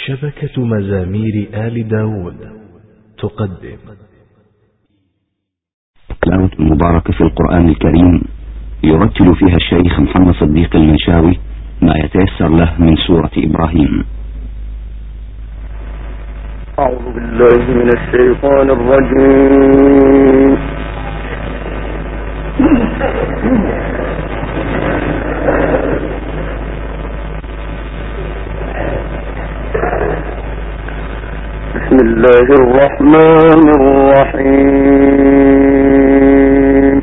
شبكة مزامير آل داود تقدم تلاوة المباركة في القرآن الكريم، يرتل فيها الشيخ محمد صديق المنشاوي ما يتيسر له من سورة إبراهيم. أعوذ بالله من الشيطان الرجيم. بسم الله الرحمن الرحيم.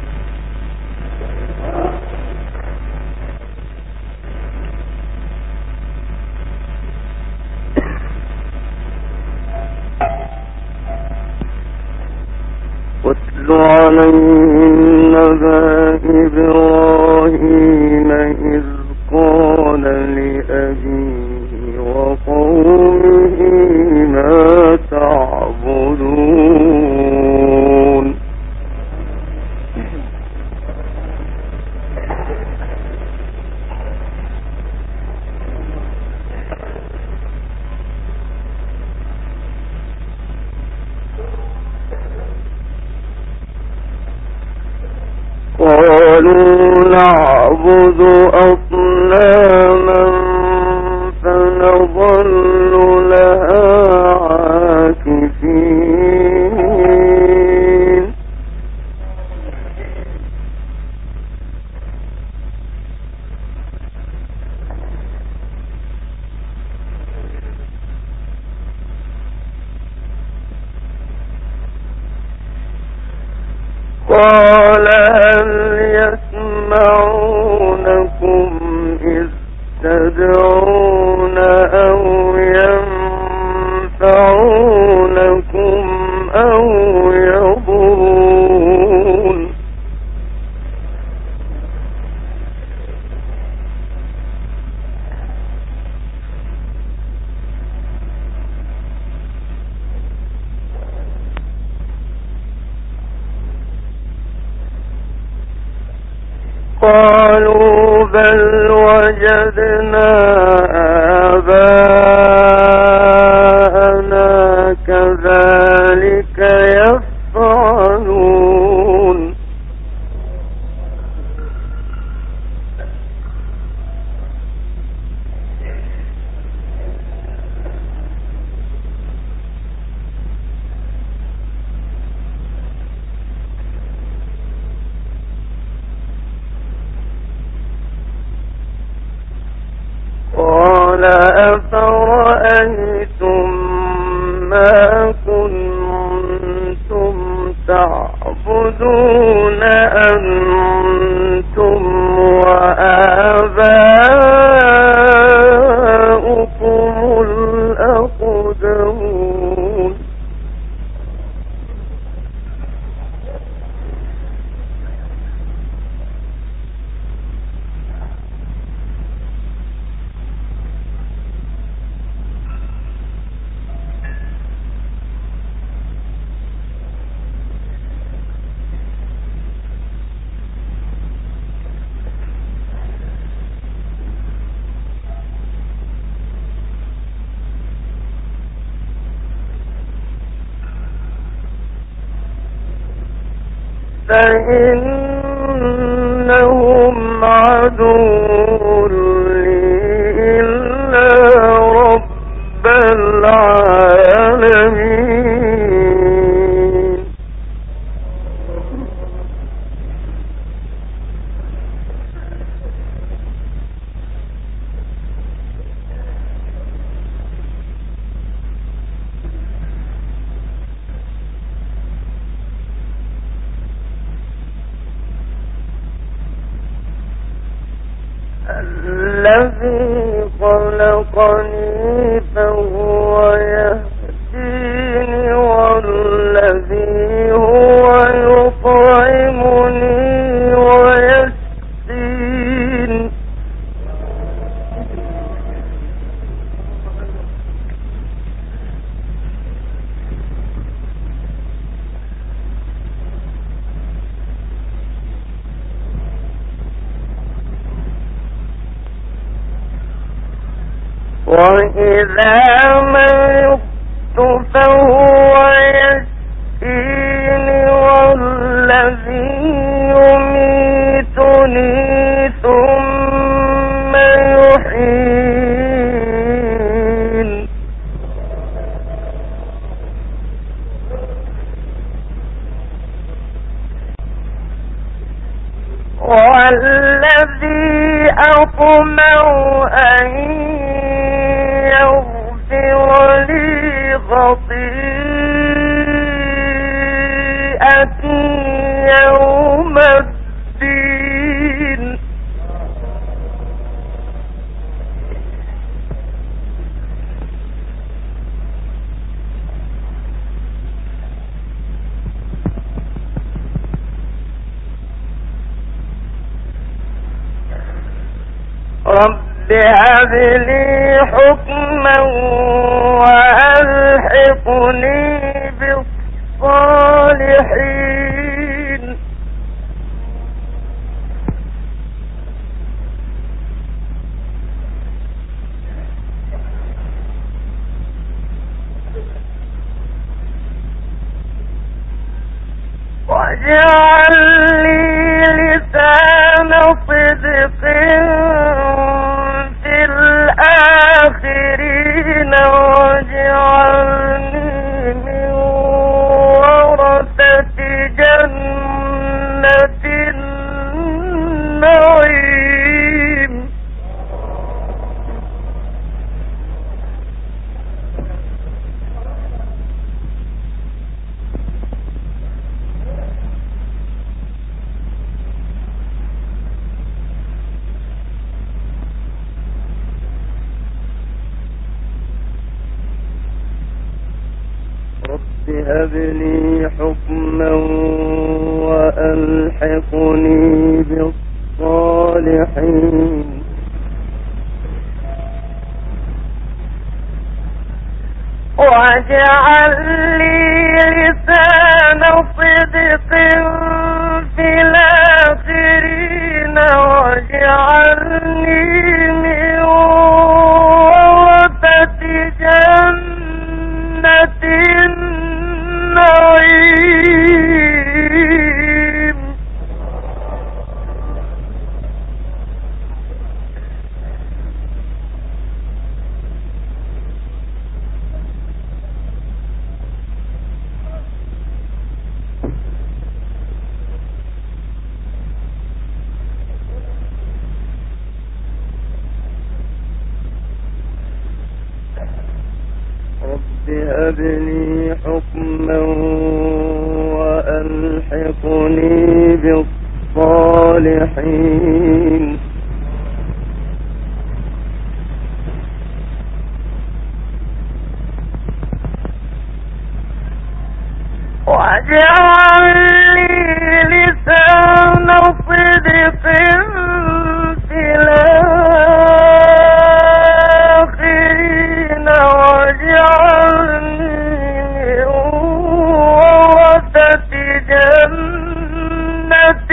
واتل عليهم نبأ إبراهيم إذ قال لأبيه وقومه ما تعبدون. قالوا نعبد أصناما فنظل لها عاكفين. قال هل يسمعونكم إذ تدعون أو ينفعونكم أو يضرون. قالوا بل وجدنا آباءنا كذلك يفعلون. قال أفرأيتم ما كنتم تعبدون أنتم وآباؤكم الأقدمون. فإنهم عدو لي إلا رب العالمين. الذي خلقني فهو يهديني والذي هو يطعمني ويسقين. وإذا مرضت فهو يشفين والذي يميتني ثم يحيين والذي أطمع أن يغفر لي خطيئتي يوم الدين رب هب لي حكما وألحقني بالصالحين واجعل لي لسان صدق في الآخرين واجعلني من ورثة جنة النعيم رب هب لي حكما وألحقني بالصالحين واجعل لي لسان صدق في الآخرين واجعلني من ورثة جنة النعيم رب هب لي حكما وألحقني بالصالحين واجعل لي لسان صدق في الآخرين واجعلني من ورثة جنة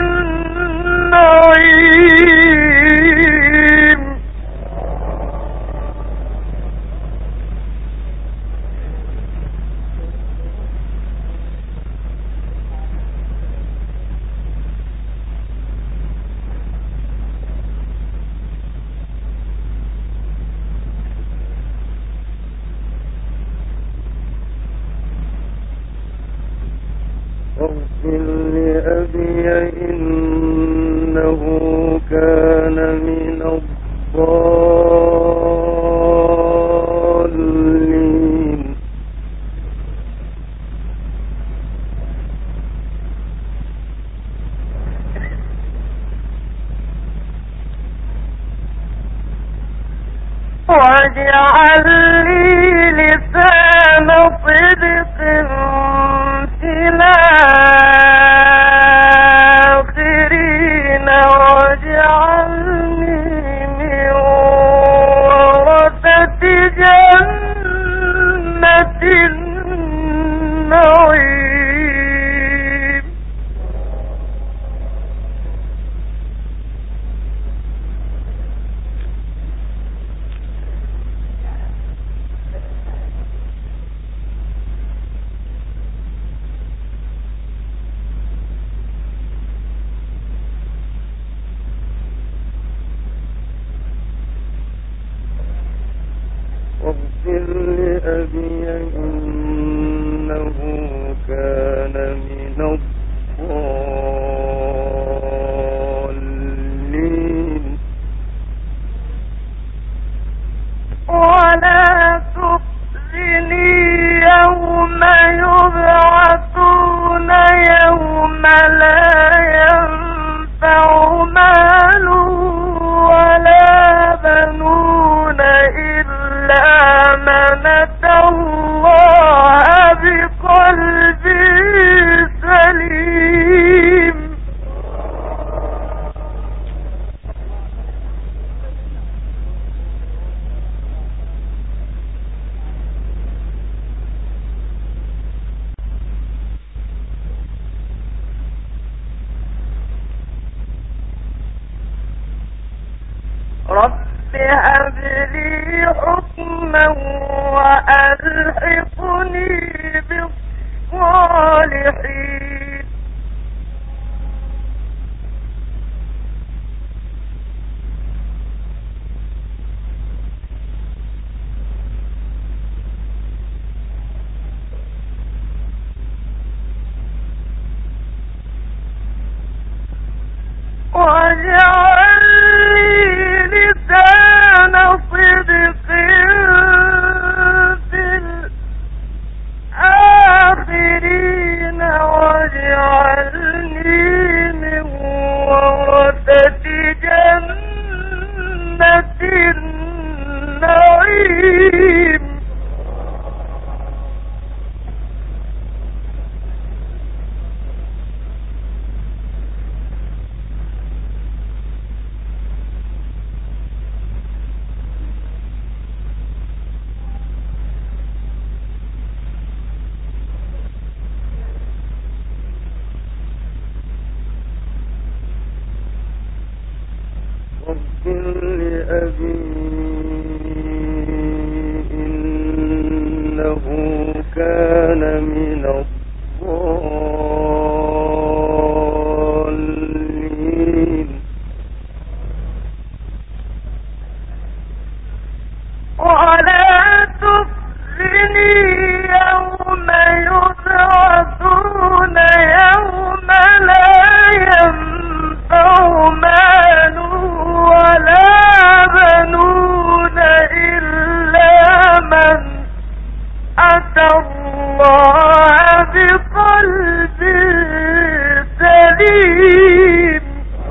النعيم واغفر لأبي إنه كان من الضالين واجعل لي لسان صدق في الآخرين واجعلني من ورثة جنة النعيم أبي إنه كان من الضالين ولا تخزني يوم يبعثون يوم لا ينفع مال ولا بنون إلا من أتى الله بقلب سليم رب هب لي حكما وألحقني بالصالحين واجعل لي لسان صدق في الآخرين واجعلني من ورثة جنة النعيم واغفر لأبي إنه كان من الضالين ولا تخزني يوم يبعثون يوم لا ينفع مال ولا بنون إلا من أتى الله بقلب سليم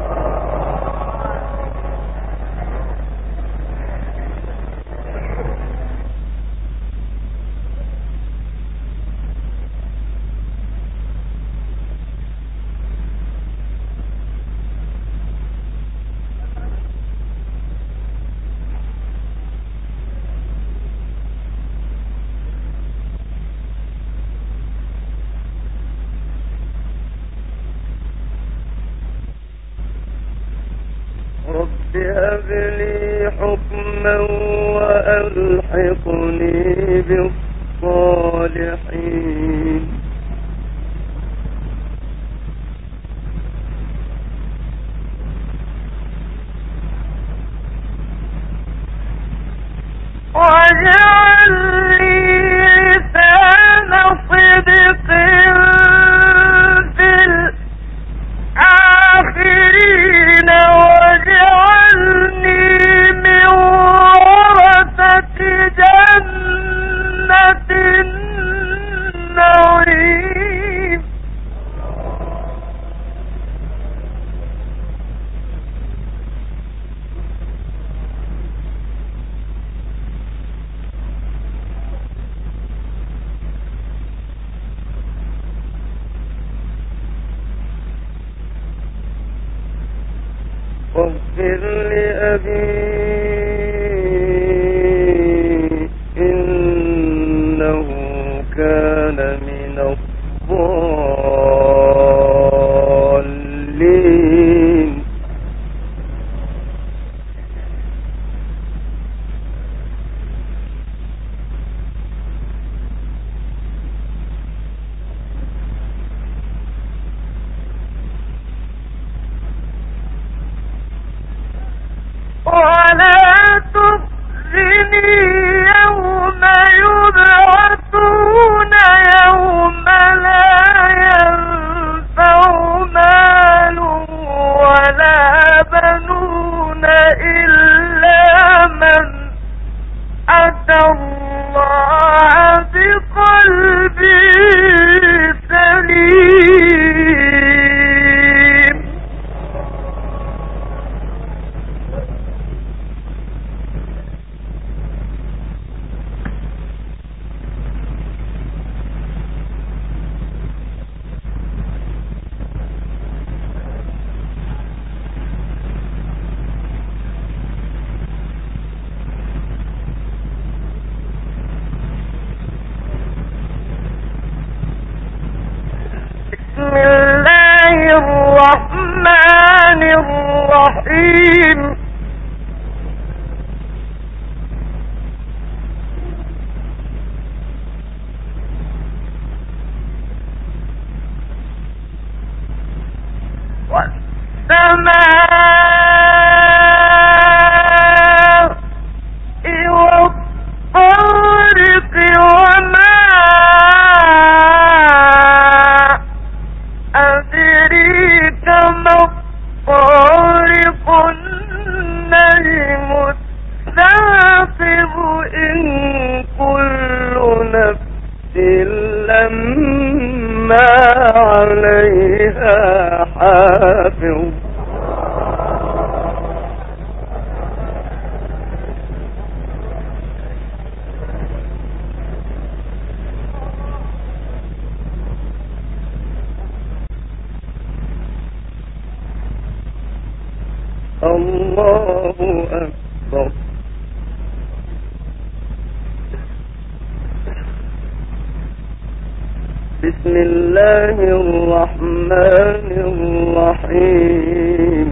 رب هب لي حكما وألحقني بالصالحين واجعل لي لسان صدق في الآخرين واجعلني من ورثة جنة النعيم واغفر لأبي إنه كان من الضالين ولا تخزني يوم يبعثون الرحمن الرحيم الله أكبر. بسم الله الرحمن الرحيم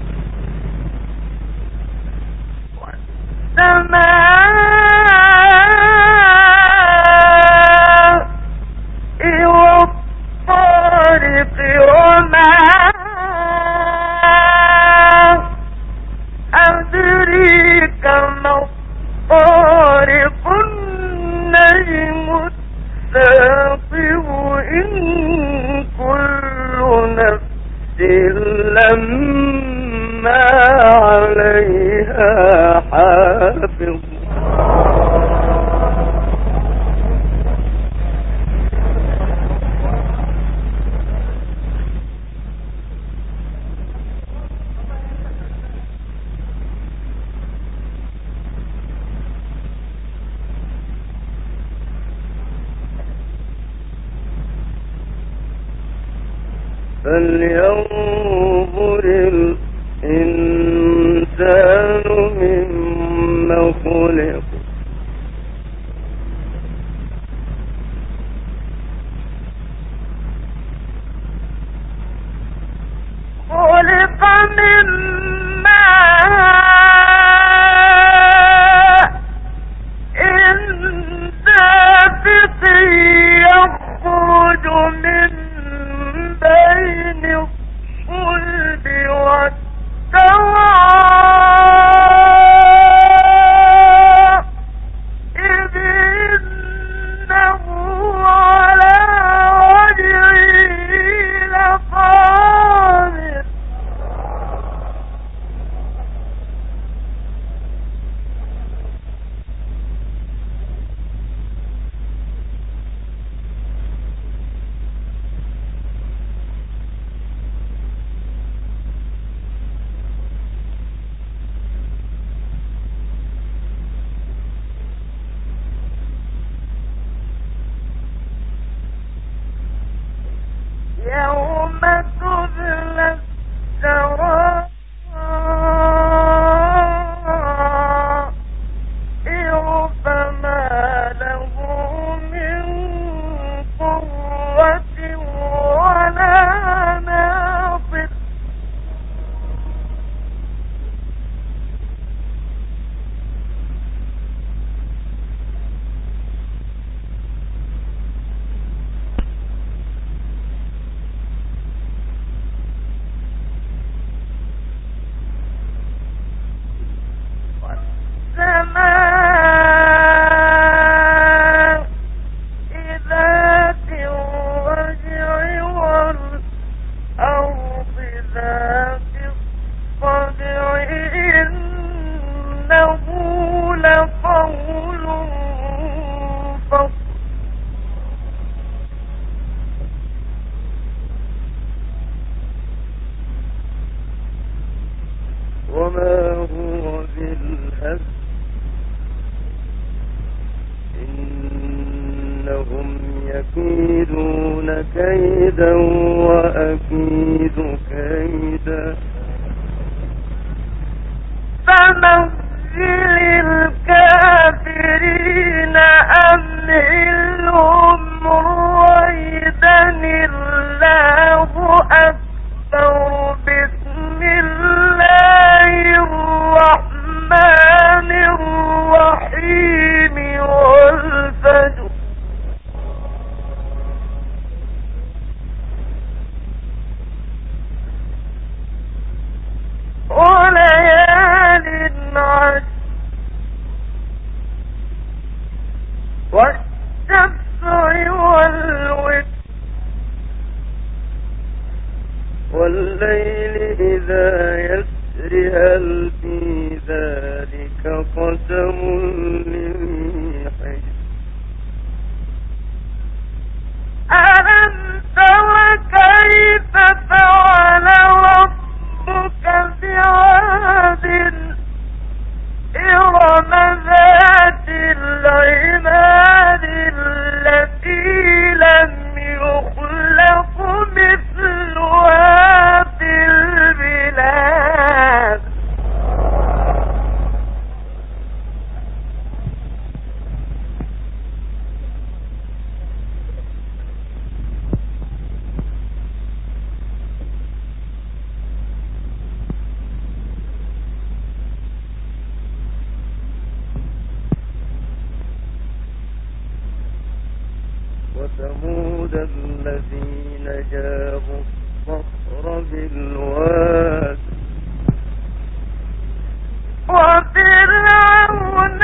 والسماء والطارق وما أدريك ما الطارق النجم الثاقب إن كل نفس لما عليها حافظ. فلينظر الإنسان مما خلق خلق من ماء دافق يخرج من بين الصلب والترائب إنه على وجهه لقادر. يوم تبلى السرائر فما له من قوة ولا ناصر. السماء ذات الرجع والأرض ذات الصدع إنه لقول فصل. وما هو بالهزل إنهم يكيدون كيدا وأكيد كيدا. فمهل الكافرين أمهلهم رويدا الله أكبر والشفع والوتر والليل إذا يسر هل في ذلك قسم لذي حجر ألم تر كيف فعل ربك بعاد إرم ذات العماد التي لم يخلق مثلها في البلاد وثمود الذين جابوا الصخر بالواد وفرعون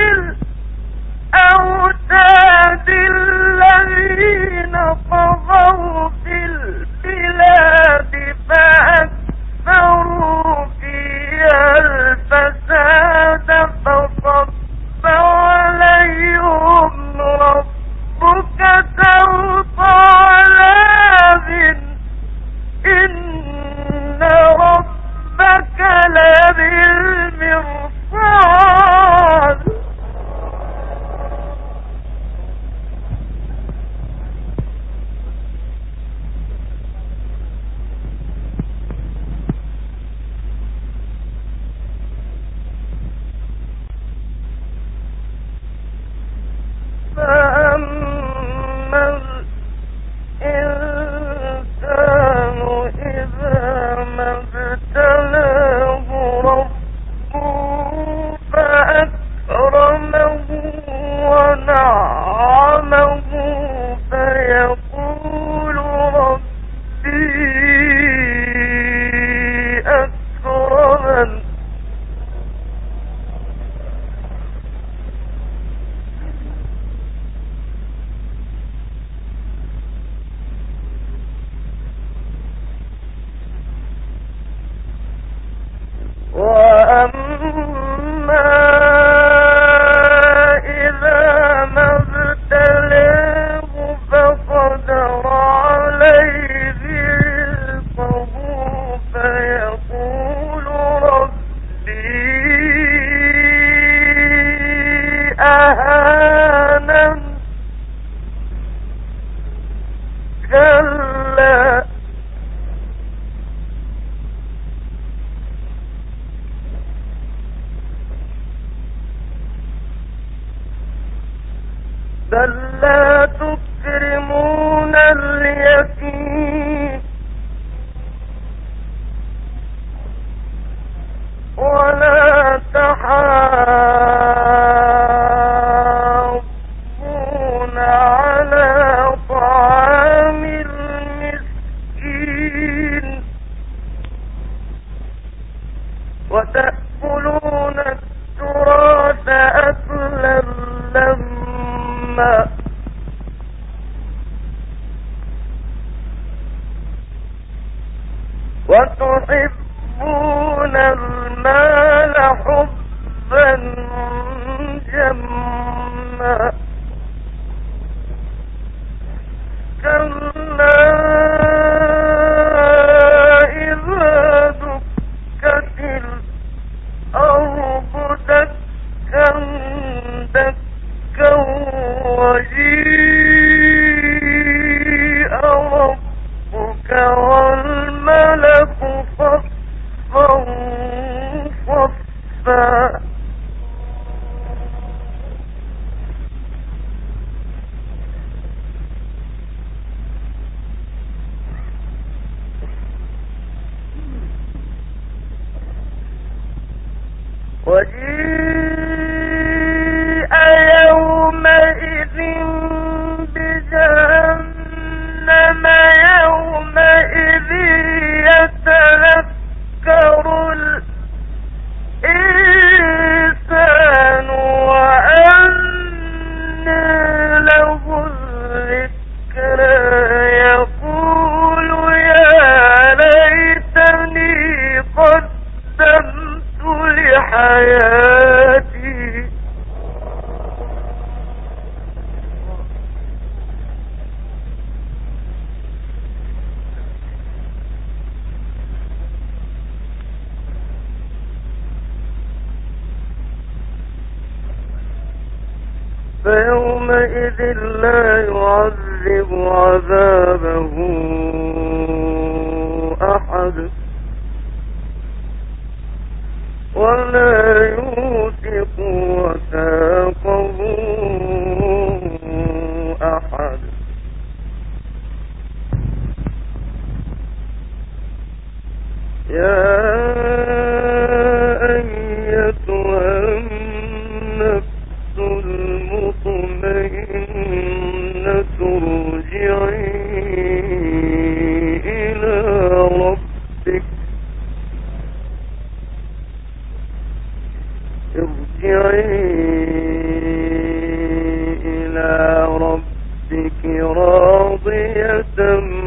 الأوتاد الذين طغوا في البلاد فأكثروا فيها الفساد فصب عليهم ربك سوط عذاب إن ربك لبالمرصاد فأما الإنسان إذا ما ابتلاه ربه فأكرمه ونعمه فيقول ربي أكرمن وأما إذا ما ابتلاه فقدر عليه رزقه فيقول ربي أهانن كلا بل لا تكرمون اليتيم ولا تحاضون على طعام المسكين وتأكلون التراث أكلا لما وتحبون المال حبا جما كلا إذا دكت الأرض دكا دكا وجيء ربك والملك صفا صفا وجيء يومئذ بجهنم يومئذ فيومئذ لا يعذب عذابه أحد ولا يوثق وثاقه أحد. يا أيتها النفس المطمئنة ارجعي إلى ربك راضية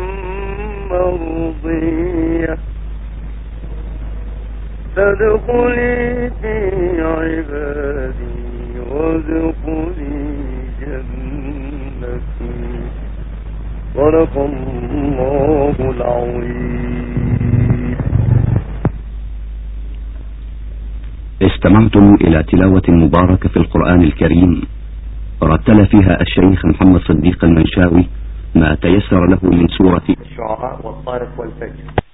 مرضية فادخلي في عبادي وادخلي جنتي. صدق الله العظيم. استمعتم إلى تلاوة مباركة في القرآن الكريم رتل فيها الشيخ محمد صديق المنشاوي ما تيسر له من سورة الشعراء والطارق والفجر.